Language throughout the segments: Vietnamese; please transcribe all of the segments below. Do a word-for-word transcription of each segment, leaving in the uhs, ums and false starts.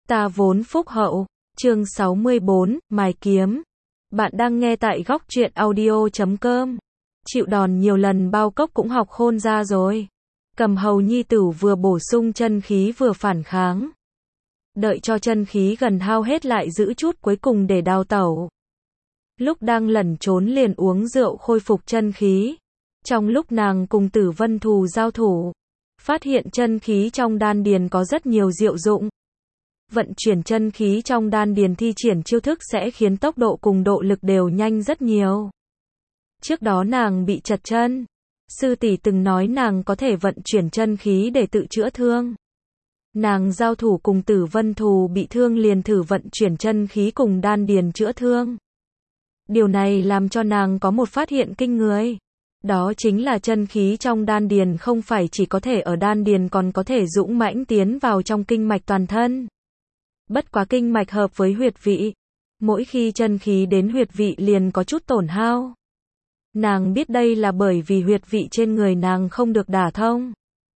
Ta vốn phúc hậu, chương sáu mươi bốn, mài kiếm. Bạn đang nghe tại góc truyện audio chấm com. Chịu đòn nhiều lần Bao Cốc cũng học khôn ra rồi. Cầm Hầu nhi tử vừa bổ sung chân khí vừa phản kháng. Đợi cho chân khí gần hao hết lại giữ chút cuối cùng để đào tẩu. Lúc đang lẩn trốn liền uống rượu khôi phục chân khí. Trong lúc nàng cùng Tử Vân Thù giao thủ, phát hiện chân khí trong đan điền có rất nhiều diệu dụng. Vận chuyển chân khí trong đan điền thi triển chiêu thức sẽ khiến tốc độ cùng độ lực đều nhanh rất nhiều. Trước đó nàng bị trật chân. Sư tỷ từng nói nàng có thể vận chuyển chân khí để tự chữa thương. Nàng giao thủ cùng Tử Vân Thù bị thương liền thử vận chuyển chân khí cùng đan điền chữa thương. Điều này làm cho nàng có một phát hiện kinh người. Đó chính là chân khí trong đan điền không phải chỉ có thể ở đan điền còn có thể dũng mãnh tiến vào trong kinh mạch toàn thân. Bất quá kinh mạch hợp với huyệt vị. Mỗi khi chân khí đến huyệt vị liền có chút tổn hao. Nàng biết đây là bởi vì huyệt vị trên người nàng không được đả thông.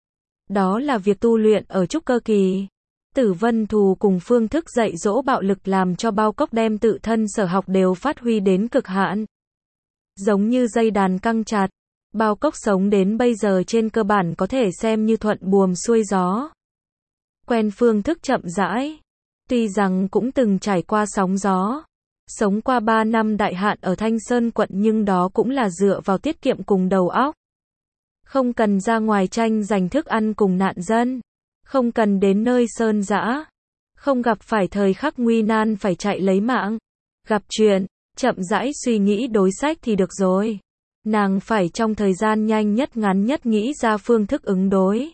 Đó là việc tu luyện ở trúc cơ kỳ. Tử Vân Thù cùng phương thức dạy dỗ bạo lực làm cho Bao Cốc đem tự thân sở học đều phát huy đến cực hạn. Giống như dây đàn căng chặt, Bao Cốc sống đến bây giờ trên cơ bản có thể xem như thuận buồm xuôi gió. Quen phương thức chậm rãi. Tuy rằng cũng từng trải qua sóng gió. Sống qua ba năm đại hạn ở Thanh Sơn quận nhưng đó cũng là dựa vào tiết kiệm cùng đầu óc. Không cần ra ngoài tranh giành thức ăn cùng nạn dân. Không cần đến nơi sơn dã. Không gặp phải thời khắc nguy nan phải chạy lấy mạng. Gặp chuyện, chậm rãi suy nghĩ đối sách thì được rồi. Nàng phải trong thời gian nhanh nhất ngắn nhất nghĩ ra phương thức ứng đối.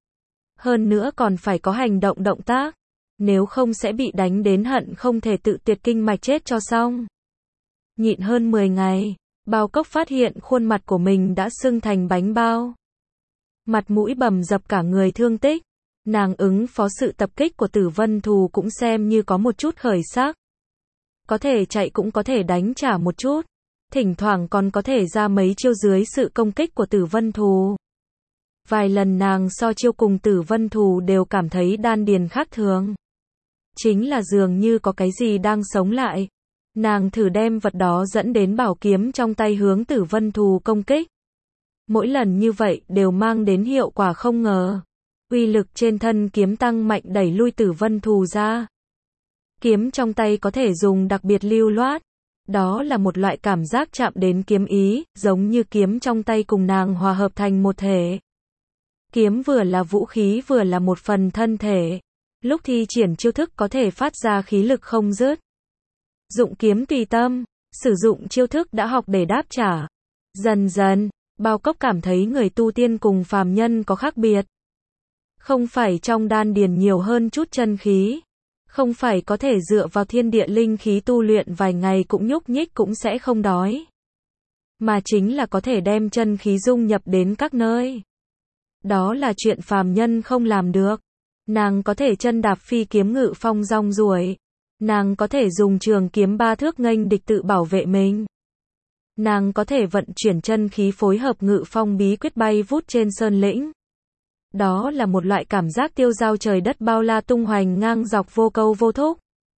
Hơn nữa còn phải có hành động động tác. Nếu không sẽ bị đánh đến hận không thể tự tuyệt kinh mạch chết cho xong. Nhịn hơn mười ngày, Bao Cốc phát hiện khuôn mặt của mình đã sưng thành bánh bao. Mặt mũi bầm dập cả người thương tích. Nàng ứng phó sự tập kích của Tử Vân Thù cũng xem như có một chút khởi sắc. Có thể chạy cũng có thể đánh trả một chút. Thỉnh thoảng còn có thể ra mấy chiêu dưới sự công kích của Tử Vân Thù. Vài lần nàng so chiêu cùng Tử Vân Thù đều cảm thấy đan điền khác thường. Chính là dường như có cái gì đang sống lại. Nàng thử đem vật đó dẫn đến bảo kiếm trong tay hướng Tử Vân Thù công kích. Mỗi lần như vậy đều mang đến hiệu quả không ngờ. Uy lực trên thân kiếm tăng mạnh đẩy lui Tử Vân Thù ra. Kiếm trong tay có thể dùng đặc biệt lưu loát. Đó là một loại cảm giác chạm đến kiếm ý, giống như kiếm trong tay cùng nàng hòa hợp thành một thể. Kiếm vừa là vũ khí vừa là một phần thân thể. Lúc thi triển chiêu thức có thể phát ra khí lực không dứt. Dụng kiếm tùy tâm, sử dụng chiêu thức đã học để đáp trả. Dần dần, Bao Cốc cảm thấy người tu tiên cùng phàm nhân có khác biệt. Không phải trong đan điền nhiều hơn chút chân khí. Không phải có thể dựa vào thiên địa linh khí tu luyện vài ngày cũng nhúc nhích cũng sẽ không đói. Mà chính là có thể đem chân khí dung nhập đến các nơi. Đó là chuyện phàm nhân không làm được. Nàng có thể chân đạp phi kiếm ngự phong rong ruổi. Nàng có thể dùng trường kiếm ba thước nghênh địch tự bảo vệ mình. Nàng có thể vận chuyển chân khí phối hợp ngự phong bí quyết bay vút trên sơn lĩnh. Đó là một loại cảm giác tiêu dao trời đất bao la tung hoành ngang dọc vô câu vô thúc.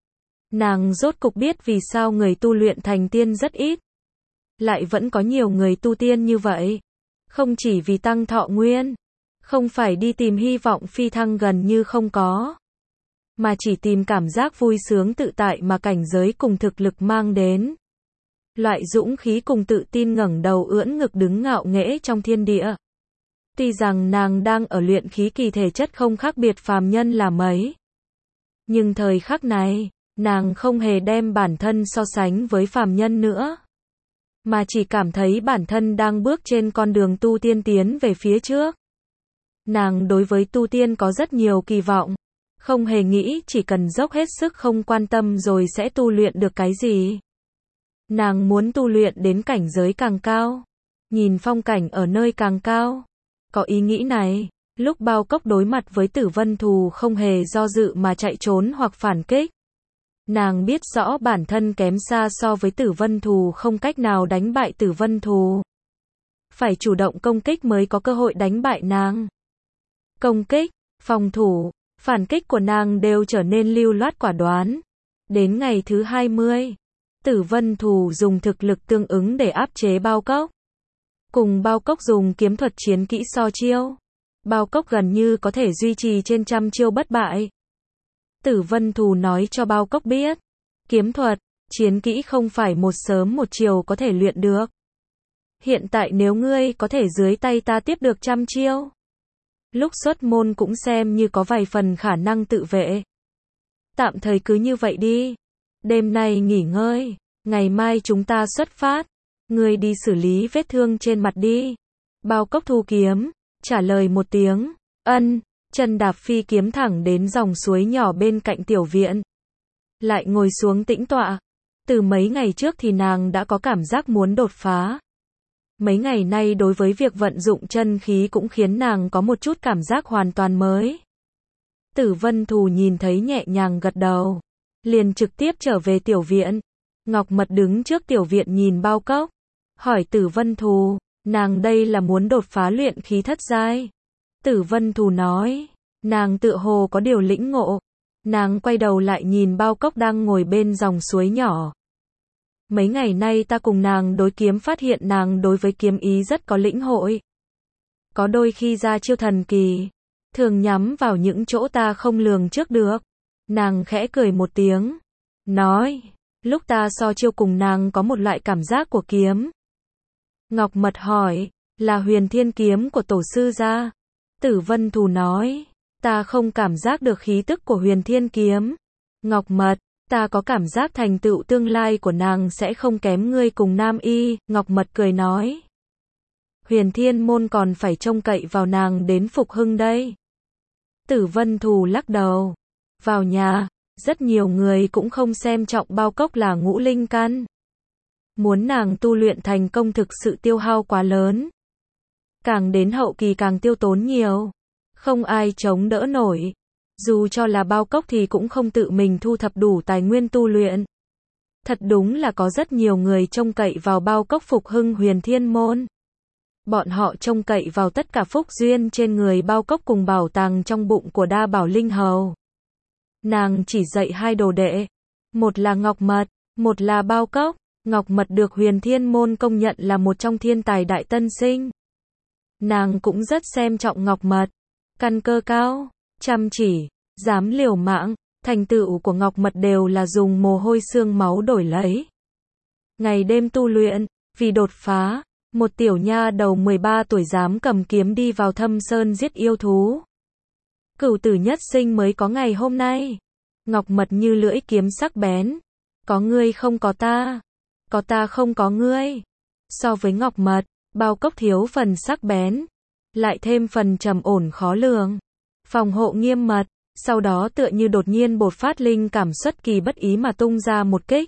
Nàng rốt cục biết vì sao người tu luyện thành tiên rất ít. Lại vẫn có nhiều người tu tiên như vậy. Không chỉ vì tăng thọ nguyên. Không phải đi tìm hy vọng phi thăng gần như không có. Mà chỉ tìm cảm giác vui sướng tự tại mà cảnh giới cùng thực lực mang đến. Loại dũng khí cùng tự tin ngẩng đầu ưỡn ngực đứng ngạo nghễ trong thiên địa. Tuy rằng nàng đang ở luyện khí kỳ thể chất không khác biệt phàm nhân là mấy. Nhưng thời khắc này, nàng không hề đem bản thân so sánh với phàm nhân nữa. Mà chỉ cảm thấy bản thân đang bước trên con đường tu tiên tiến về phía trước. Nàng đối với tu tiên có rất nhiều kỳ vọng. Không hề nghĩ chỉ cần dốc hết sức không quan tâm rồi sẽ tu luyện được cái gì. Nàng muốn tu luyện đến cảnh giới càng cao. Nhìn phong cảnh ở nơi càng cao. Có ý nghĩ này, lúc Bao Cốc đối mặt với Tử Vân Thù không hề do dự mà chạy trốn hoặc phản kích. Nàng biết rõ bản thân kém xa so với Tử Vân Thù không cách nào đánh bại Tử Vân Thù. Phải chủ động công kích mới có cơ hội đánh bại nàng. Công kích, phòng thủ, Phản kích của nàng đều trở nên lưu loát quả đoán. Đến ngày thứ hai mươi, Tử Vân Thù dùng thực lực tương ứng để áp chế Bao Cốc. Cùng Bao Cốc dùng kiếm thuật chiến kỹ so chiêu. Bao Cốc gần như có thể duy trì trên trăm chiêu bất bại. Tử Vân Thù nói cho Bao Cốc biết, kiếm thuật, chiến kỹ không phải một sớm một chiều có thể luyện được. Hiện tại nếu ngươi có thể dưới tay ta tiếp được trăm chiêu, lúc xuất môn cũng xem như có vài phần khả năng tự vệ. Tạm thời cứ như vậy đi. Đêm nay nghỉ ngơi, ngày mai chúng ta xuất phát. Ngươi đi xử lý vết thương trên mặt đi. Bao Cốc thu kiếm, trả lời một tiếng, ân, chân đạp phi kiếm thẳng đến dòng suối nhỏ bên cạnh tiểu viện. Lại ngồi xuống tĩnh tọa. Từ mấy ngày trước thì nàng đã có cảm giác muốn đột phá. Mấy ngày nay đối với việc vận dụng chân khí cũng khiến nàng có một chút cảm giác hoàn toàn mới. Tử Vân Thù nhìn thấy nhẹ nhàng gật đầu, liền trực tiếp trở về tiểu viện. Ngọc Mật đứng trước tiểu viện nhìn Bao Cốc, hỏi Tử Vân Thù, nàng đây là muốn đột phá luyện khí thất giai. Tử Vân Thù nói, nàng tựa hồ có điều lĩnh ngộ. Nàng quay đầu lại nhìn Bao Cốc đang ngồi bên dòng suối nhỏ. Mấy ngày nay ta cùng nàng đối kiếm phát hiện nàng đối với kiếm ý rất có lĩnh hội. Có đôi khi ra chiêu thần kỳ, thường nhắm vào những chỗ ta không lường trước được. Nàng khẽ cười một tiếng, nói, lúc ta so chiêu cùng nàng có một loại cảm giác của kiếm. Ngọc Mật hỏi, là Huyền Thiên kiếm của tổ sư gia? Tử Vân Thù nói, ta không cảm giác được khí tức của Huyền Thiên kiếm. Ngọc Mật, ta có cảm giác thành tựu tương lai của nàng sẽ không kém ngươi cùng Nam Y. Ngọc Mật cười nói, Huyền Thiên môn còn phải trông cậy vào nàng đến phục hưng đây. Tử Vân Thù lắc đầu, vào nhà, rất nhiều người cũng không xem trọng Bao Cốc là ngũ linh căn. Muốn nàng tu luyện thành công thực sự tiêu hao quá lớn. Càng đến hậu kỳ càng tiêu tốn nhiều. Không ai chống đỡ nổi. Dù cho là Bao Cốc thì cũng không tự mình thu thập đủ tài nguyên tu luyện. Thật đúng là có rất nhiều người trông cậy vào Bao Cốc phục hưng Huyền Thiên môn. Bọn họ trông cậy vào tất cả phúc duyên trên người Bao Cốc cùng bảo tàng trong bụng của Đa Bảo Linh Hầu. Nàng chỉ dạy hai đồ đệ. Một là Ngọc Mật, một là Bao Cốc. Ngọc Mật được Huyền Thiên môn công nhận là một trong thiên tài đại tân sinh. Nàng cũng rất xem trọng Ngọc Mật. Căn cơ cao, chăm chỉ, dám liều mạng. Thành tựu của Ngọc Mật đều là dùng mồ hôi xương máu đổi lấy. Ngày đêm tu luyện, vì đột phá, một tiểu nha đầu mười ba tuổi dám cầm kiếm đi vào thâm sơn giết yêu thú. Cửu tử nhất sinh mới có ngày hôm nay. Ngọc Mật như lưỡi kiếm sắc bén. Có ngươi không có ta. Có ta không có ngươi. So với Ngọc Mật, Bao Cốc thiếu phần sắc bén. Lại thêm phần trầm ổn khó lường. Phòng hộ nghiêm mật. Sau đó tựa như đột nhiên bột phát linh cảm xuất kỳ bất ý mà tung ra một kích.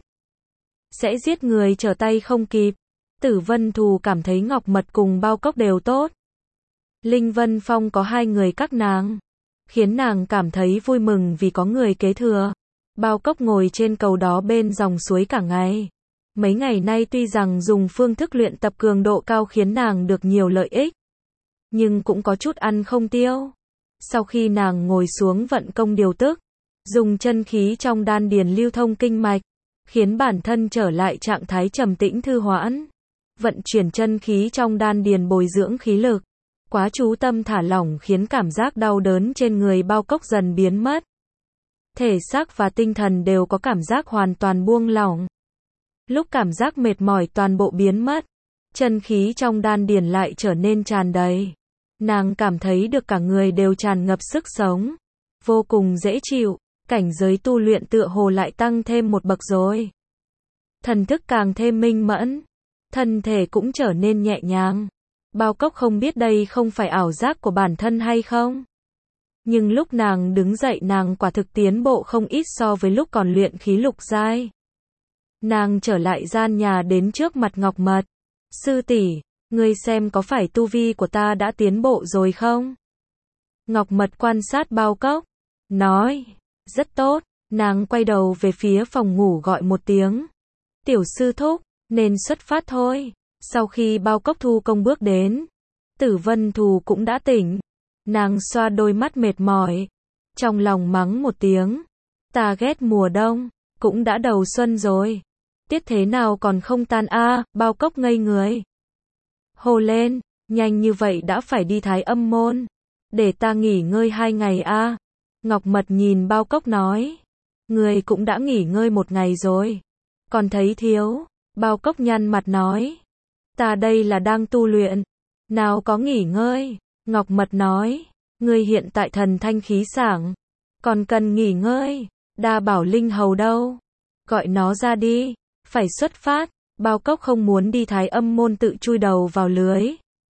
Sẽ giết người trở tay không kịp. Tử Vân Thù cảm thấy Ngọc Mật cùng Bao Cốc đều tốt. Linh Vân Phong có hai người các nàng. Khiến nàng cảm thấy vui mừng vì có người kế thừa. Bao Cốc ngồi trên cầu đó bên dòng suối cả ngày. Mấy ngày nay tuy rằng dùng phương thức luyện tập cường độ cao khiến nàng được nhiều lợi ích. Nhưng cũng có chút ăn không tiêu. Sau khi nàng ngồi xuống vận công điều tức, dùng chân khí trong đan điền lưu thông kinh mạch, khiến bản thân trở lại trạng thái trầm tĩnh thư hoãn. Vận chuyển chân khí trong đan điền bồi dưỡng khí lực. Quá chú tâm thả lỏng khiến cảm giác đau đớn trên người Bao Cốc dần biến mất. Thể xác và tinh thần đều có cảm giác hoàn toàn buông lỏng. Lúc cảm giác mệt mỏi toàn bộ biến mất, chân khí trong đan điền lại trở nên tràn đầy. Nàng cảm thấy được cả người đều tràn ngập sức sống. Vô cùng dễ chịu, cảnh giới tu luyện tựa hồ lại tăng thêm một bậc rồi. Thần thức càng thêm minh mẫn, thân thể cũng trở nên nhẹ nhàng. Bao Cốc không biết đây không phải ảo giác của bản thân hay không. Nhưng lúc nàng đứng dậy nàng quả thực tiến bộ không ít so với lúc còn luyện khí lục giai. Nàng trở lại gian nhà đến trước mặt Ngọc Mật. Sư tỷ, ngươi xem có phải tu vi của ta đã tiến bộ rồi không? Ngọc Mật quan sát Bao Cốc, nói, rất tốt. Nàng quay đầu về phía phòng ngủ gọi một tiếng. Tiểu sư thúc, nên xuất phát thôi. Sau khi Bao Cốc thu công bước đến, Tử Vân Thù cũng đã tỉnh. Nàng xoa đôi mắt mệt mỏi. trong lòng mắng một tiếng. Ta ghét mùa đông, cũng đã đầu xuân rồi. Tiết thế nào còn không tan a? À, Bao Cốc ngây người. Hô lên, nhanh như vậy đã phải đi Thái Âm môn. Để ta nghỉ ngơi hai ngày a. À. Ngọc Mật nhìn Bao Cốc nói. Người cũng đã nghỉ ngơi một ngày rồi. Còn thấy thiếu. Bao Cốc nhăn mặt nói. Ta đây là đang tu luyện. Nào có nghỉ ngơi. Ngọc Mật nói. Người hiện tại thần thanh khí sảng. Còn cần nghỉ ngơi. Đa Bảo Linh Hầu đâu? Gọi nó ra đi. Phải xuất phát. Bao Cốc không muốn đi Thái Âm môn tự chui đầu vào lưới.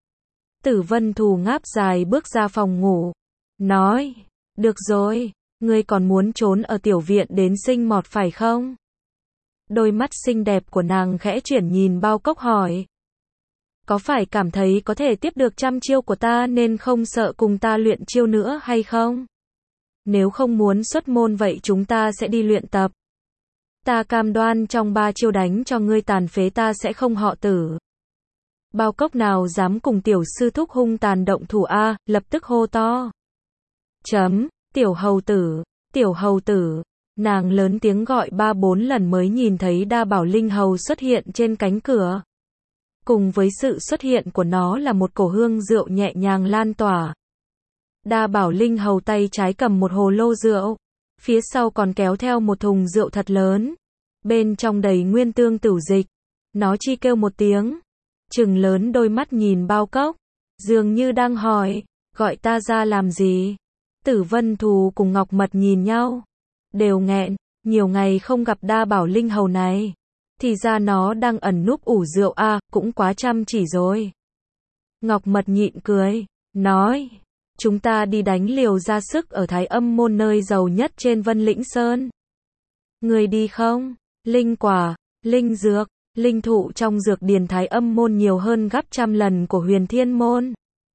Tử Vân Thù ngáp dài bước ra phòng ngủ. Nói. Được rồi. Ngươi còn muốn trốn ở tiểu viện đến sinh mọt phải không? Đôi mắt xinh đẹp của nàng khẽ chuyển nhìn Bao Cốc hỏi. Có phải cảm thấy có thể tiếp được trăm chiêu của ta nên không sợ cùng ta luyện chiêu nữa hay không? Nếu không muốn xuất môn vậy chúng ta sẽ đi luyện tập. Ta cam đoan trong ba chiêu đánh cho ngươi tàn phế ta sẽ không họ tử. Bao Cốc nào dám cùng tiểu sư thúc hung tàn động thủ a, lập tức hô to. Chấm, tiểu hầu tử, tiểu hầu tử. Nàng lớn tiếng gọi ba bốn lần mới nhìn thấy Đa Bảo Linh Hầu xuất hiện trên cánh cửa. Cùng với sự xuất hiện của nó là một cổ hương rượu nhẹ nhàng lan tỏa. Đa Bảo Linh Hầu tay trái cầm một hồ lô rượu, phía sau còn kéo theo một thùng rượu thật lớn, bên trong đầy nguyên tương tửu dịch. Nó chi kêu một tiếng, trừng lớn đôi mắt nhìn Bao Cốc, dường như đang hỏi, gọi ta ra làm gì? Tử Vân Thù cùng Ngọc Mật nhìn nhau, đều nghẹn, nhiều ngày không gặp Đa Bảo Linh Hầu này, thì ra nó đang ẩn núp ủ rượu a, à, cũng quá chăm chỉ rồi. Ngọc Mật nhịn cười, nói, chúng ta đi đánh liều ra sức ở Thái Âm môn nơi giàu nhất trên Vân Lĩnh Sơn. Người đi không? Linh quả, linh dược, linh thụ trong dược điền Thái Âm môn nhiều hơn gấp trăm lần của Huyền Thiên môn.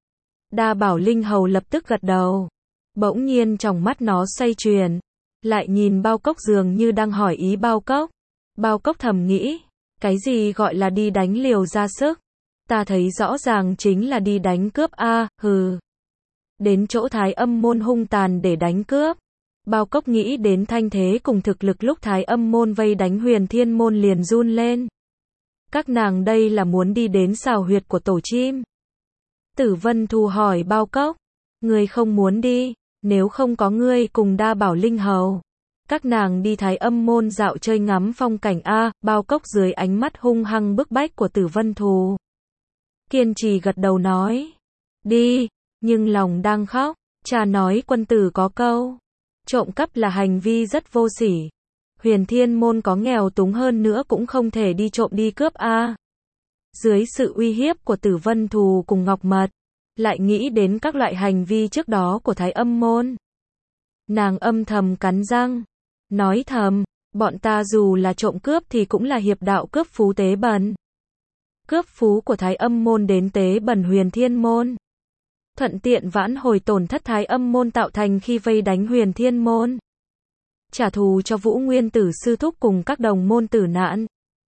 Đa Bảo Linh Hầu lập tức gật đầu. Bỗng nhiên trong mắt nó xoay chuyển, lại nhìn Bao Cốc dường như đang hỏi ý Bao Cốc. Bao Cốc thầm nghĩ, cái gì gọi là đi đánh liều ra sức? Ta thấy rõ ràng chính là đi đánh cướp a, à, hừ. Đến chỗ Thái Âm môn hung tàn để đánh cướp. Bao Cốc nghĩ đến thanh thế cùng thực lực lúc Thái Âm môn vây đánh Huyền Thiên môn liền run lên. Các nàng đây là muốn đi đến xào huyệt của tổ chim. Tử Vân Thù hỏi Bao Cốc, ngươi không muốn đi, nếu không có ngươi cùng Đa Bảo Linh Hầu. Các nàng đi Thái Âm môn dạo chơi ngắm phong cảnh a. Bao Cốc dưới ánh mắt hung hăng bức bách của Tử Vân Thù, kiên trì gật đầu nói, đi, nhưng lòng đang khóc. Cha nói quân tử có câu, trộm cắp là hành vi rất vô sỉ. Huyền Thiên môn có nghèo túng hơn nữa cũng không thể đi trộm đi cướp a. Dưới sự uy hiếp của Tử Vân Thù cùng Ngọc Mật, lại nghĩ đến các loại hành vi trước đó của Thái Âm môn. Nàng âm thầm cắn răng, nói thầm, bọn ta dù là trộm cướp thì cũng là hiệp đạo cướp phú tế bần. Cướp phú của Thái Âm môn đến tế bần Huyền Thiên môn, thuận tiện vãn hồi tổn thất Thái Âm môn tạo thành khi vây đánh Huyền Thiên môn. Trả thù cho Vũ Nguyên Tử sư thúc cùng các đồng môn tử nạn.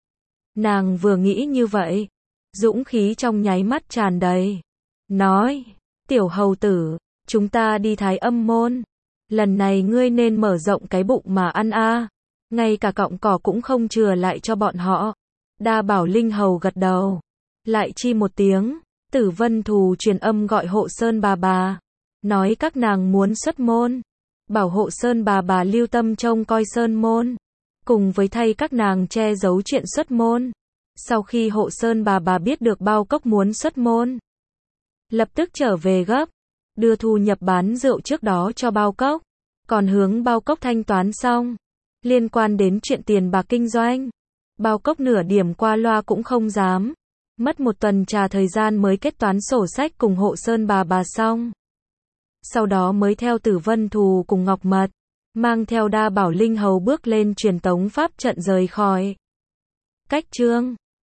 Nàng vừa nghĩ như vậy, dũng khí trong nháy mắt tràn đầy. Nói, tiểu hầu tử, chúng ta đi Thái Âm môn. Lần này ngươi nên mở rộng cái bụng mà ăn a. À. Ngay cả cọng cỏ cũng không chừa lại cho bọn họ. Đa Bảo Linh Hầu gật đầu. Lại chi một tiếng, Tử Vân Thù truyền âm gọi Hộ Sơn bà bà. Nói các nàng muốn xuất môn. Bảo Hộ Sơn bà bà lưu tâm trông coi Sơn môn. Cùng với thay các nàng che giấu chuyện xuất môn. Sau khi Hộ Sơn bà bà biết được Bao Cốc muốn xuất môn, lập tức trở về gấp, đưa thu nhập bán rượu trước đó cho Bao Cốc, còn hướng Bao Cốc thanh toán xong. Liên quan đến chuyện tiền bạc kinh doanh, Bao Cốc nửa điểm qua loa cũng không dám. Mất một tuần trà thời gian mới kết toán sổ sách cùng Hộ Sơn bà bà xong. Sau đó mới theo Tử Vân Thù cùng Ngọc Mật, mang theo Đa Bảo Linh Hầu bước lên truyền tống pháp trận rời khỏi. Cách chương